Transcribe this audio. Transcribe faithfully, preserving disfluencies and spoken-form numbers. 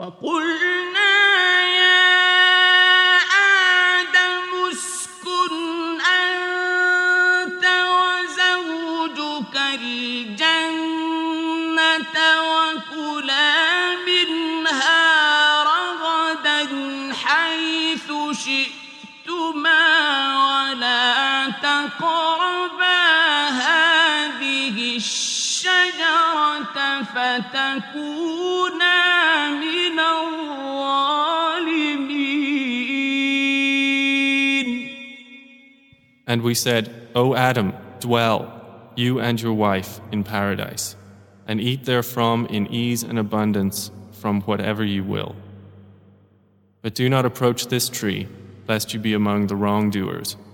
وقلنا يا آدم اسكن أنت وزوجك الجنة وكلا منها رغدا حيث شئتما ولا تقربا هذه الشجرة فتكونا من الظالمين. And we said, O Adam, dwell, you and your wife, in paradise, and eat therefrom in ease and abundance from whatever you will. But do not approach this tree, lest you be among the wrongdoers.